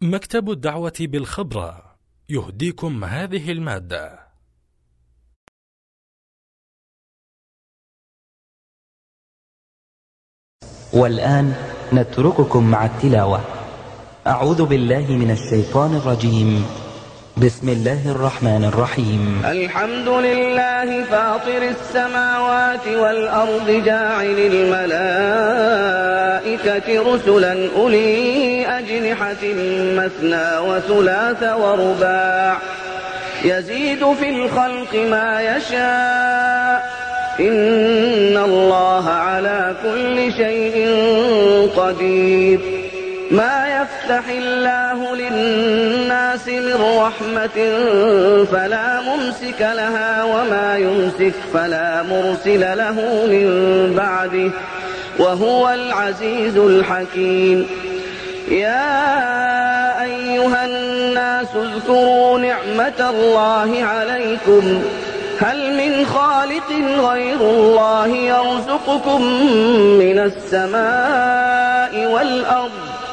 مكتب الدعوة بالخبرة يهديكم هذه المادة. والآن نترككم مع التلاوة. أعوذ بالله من الشيطان الرجيم. بسم الله الرحمن الرحيم. الحمد لله فاطر السماوات والأرض جاعل الملائكة رسلا أولي أجنحة مثنى وثلاث ورباع يزيد في الخلق ما يشاء إن الله على كل شيء قدير. ما يفتح الله للناس من رحمة فلا ممسك لها وما يمسك فلا مرسل له من بعده وهو العزيز الحكيم. يا أيها الناس اذكروا نعمة الله عليكم هل من خالق غير الله يرزقكم من السماء والأرض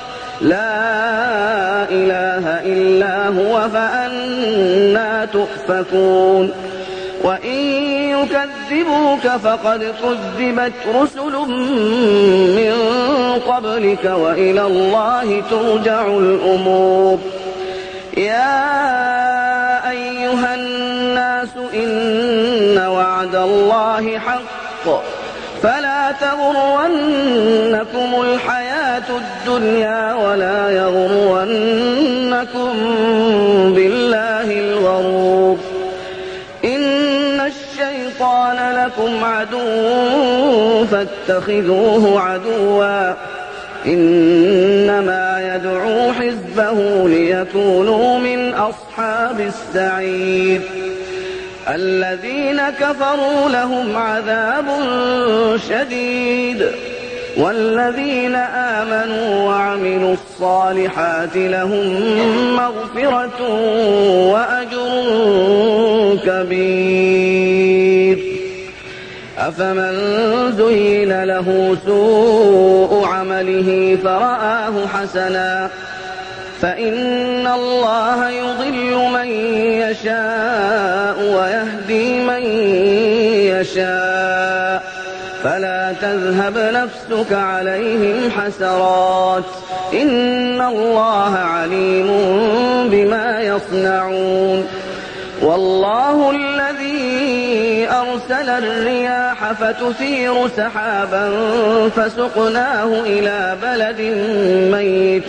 لا إله إلا هو فأنى تؤفكون. وإن يكذبوك فقد كذبت رسل من قبلك وإلى الله ترجع الأمور. يا أيها الناس إن وعد الله حق فلا تغرنكم الحياة الدنيا ولا يغرنكم بالله الغرور. إن الشيطان لكم عدو فاتخذوه عدوا إنما يدعو حزبه ليكونوا من أصحاب السعير. الذين كفروا لهم عذاب شديد والذين آمنوا وعملوا الصالحات لهم مغفرة وأجر كبير. أفمن زين له سوء عمله فرآه حسنا فإن الله يضل من يشاء ويهدي من يشاء فلا تذهب نفسك عليهم حسرات إن الله عليم بما يصنعون. والله الذي أرسل الرياح فتثير سحابا فسقناه إلى بلد ميت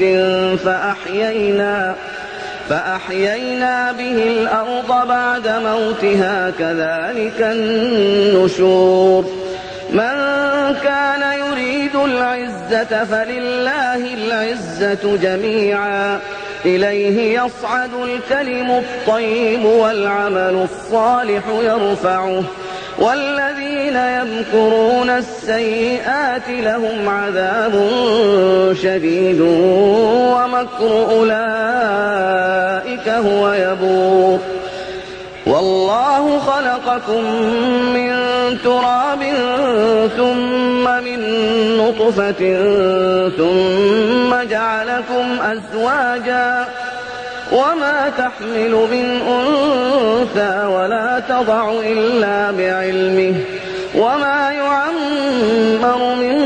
فأحيينا به الأرض بعد موتها كذلك النشور. من كان يريد العزة فلله العزة جميعا إليه يصعد الكلم الطيب والعمل الصالح يرفعه والذين يمكرون السيئات لهم عذاب شديد ومكر أولئك هو يبور. والله خلقكم من تراب ثم من نطفة ثم جعلكم أزواجا وما تحمل من أنثى ولا تضع إلا بعلمه وما يعمر من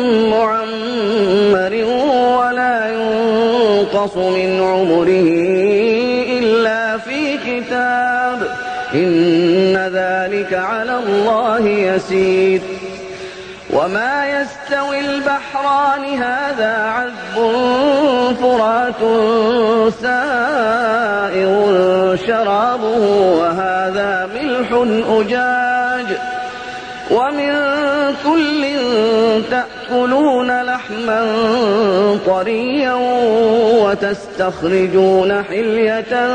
معمر ولا ينقص من عمره إلا في كتاب إن ذلك على الله يسير. وما يستوي البحران هذا عذب فرات سائغ شرابه وهذا ملح أجاج ومن كل تأكلون لحما طريا وتستخرجون حلية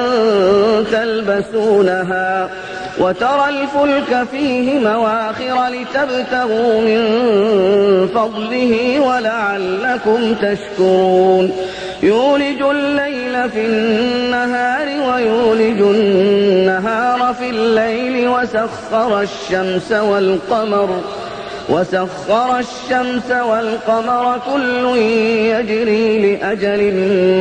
تلبسونها وترى الفلك فيه مواخر لتبتغوا من فضله ولعلكم تشكرون. يولج الليل في النهار ويولج النهار في الليل وسخر الشمس والقمر وسخر الشمس والقمر كل يجري لأجل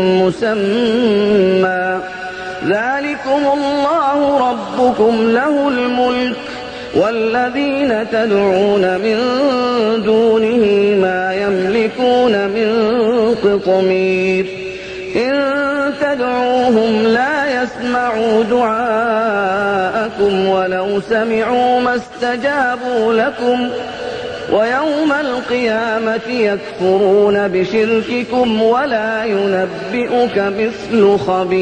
مسمى ذلكم الله ربكم له الملك والذين تدعون من دونه ما يملكون من قطمير إن تدعوهم لا يسمعوا دعاءكم ولو سمعوا ما استجابوا لكم ويوم القيامة يكفرون بشرككم ولا ينبئك مثل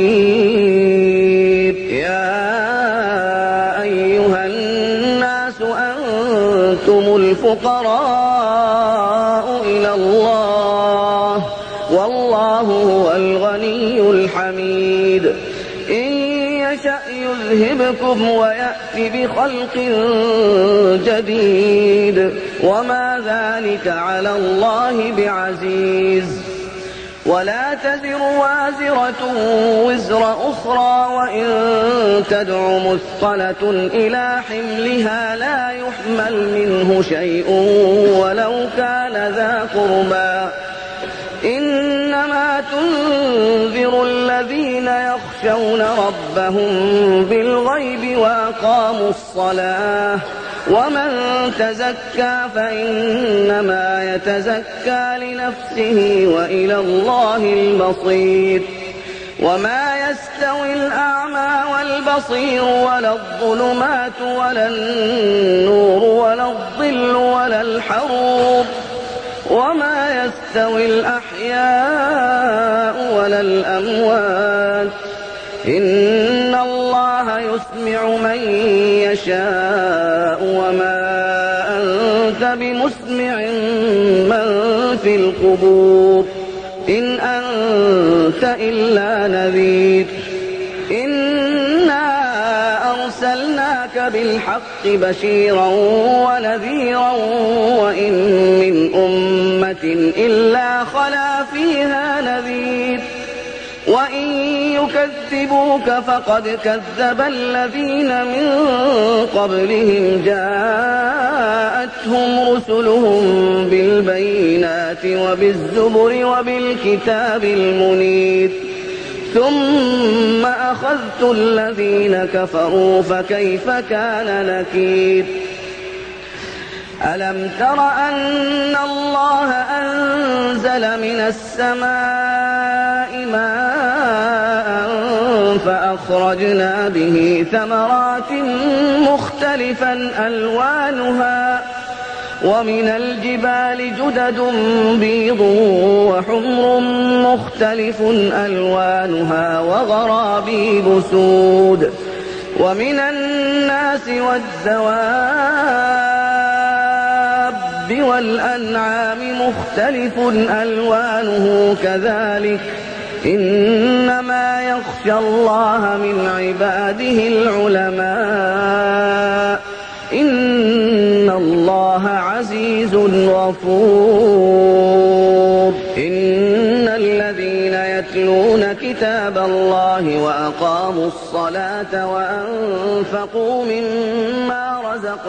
خبير يا أيها الناس أنتم الفقراء إلى الله والله هو الغني الحميد إن يشأ يذهبكم ويأتي بخلق جديد وما ذلك على الله بعزيز ولا تزر وازرة وزر أخرى وإن تدع مثقلة إلى حملها لا يحمل منه شيء ولو كان ذا قربى إنما تنذر الذين يخشون ربهم بالغيب وأقاموا الصلاة ومن تزكى فإنما يتزكى لنفسه وإلى الله المصير وما يستوي الأعمى والبصير ولا الظلمات ولا النور ولا الظل ولا الحروب وما يستوي الأحياء ولا الأموات إن الله يسمع من يشاء وما أنت بمسمع من في القبور إن أنت إلا نذير إنا أرسلناك بالحق بشيرا ونذيرا وإن من أمة إلا خلا فيها نذير وإن يكذبوك فقد كذب الذين من قبلهم جاءتهم رسلهم بالبينات وبالزبر وبالكتاب المنير ثم أخذت الذين كفروا فكيف كان نكير ألم تر أن الله أنزل من السماء ماء فأخرجنا به ثمرات مختلفا ألوانها ومن الجبال جدد بيض وحمر مختلف ألوانها وغرابيب سود ومن الناس والدواب والأنعام مختلف ألوانه كذلك إنما يخشى الله من عباده العلماء إن الله عزيز غفور إن الذين يتلون كتاب الله وأقاموا الصلاة وأنفقوا مما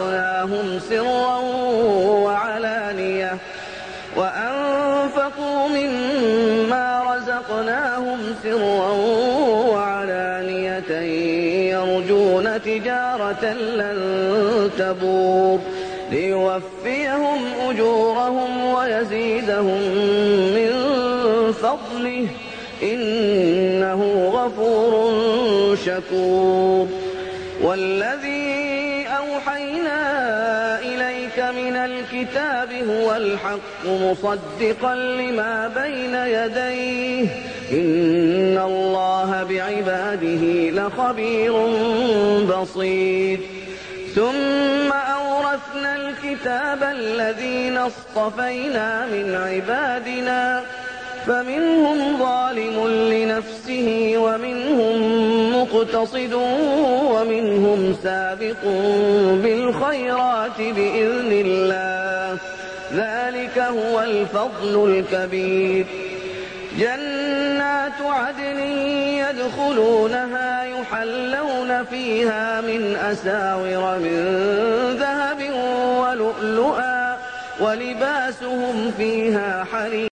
رزقناهم سرا وعلانية يرجون تجارة لن تبور ليوفيهم أجورهم ويزيدهم من فضله إنه غفور شكور والذي أوحينا إليك من الكتاب هو الحق مصدقا لما بين يديه إن الله بعباده لخبير بصير ثم أورثنا الكتاب الذين اصطفينا من عبادنا فمنهم ظالم لنفسه ومنهم مقتصد ومنهم سابق بالخيرات بإذن الله ذلك هو الفضل الكبير جنات عدن يدخلونها يحلون فيها من أساور من ذهب ولؤلؤا ولباسهم فيها حرير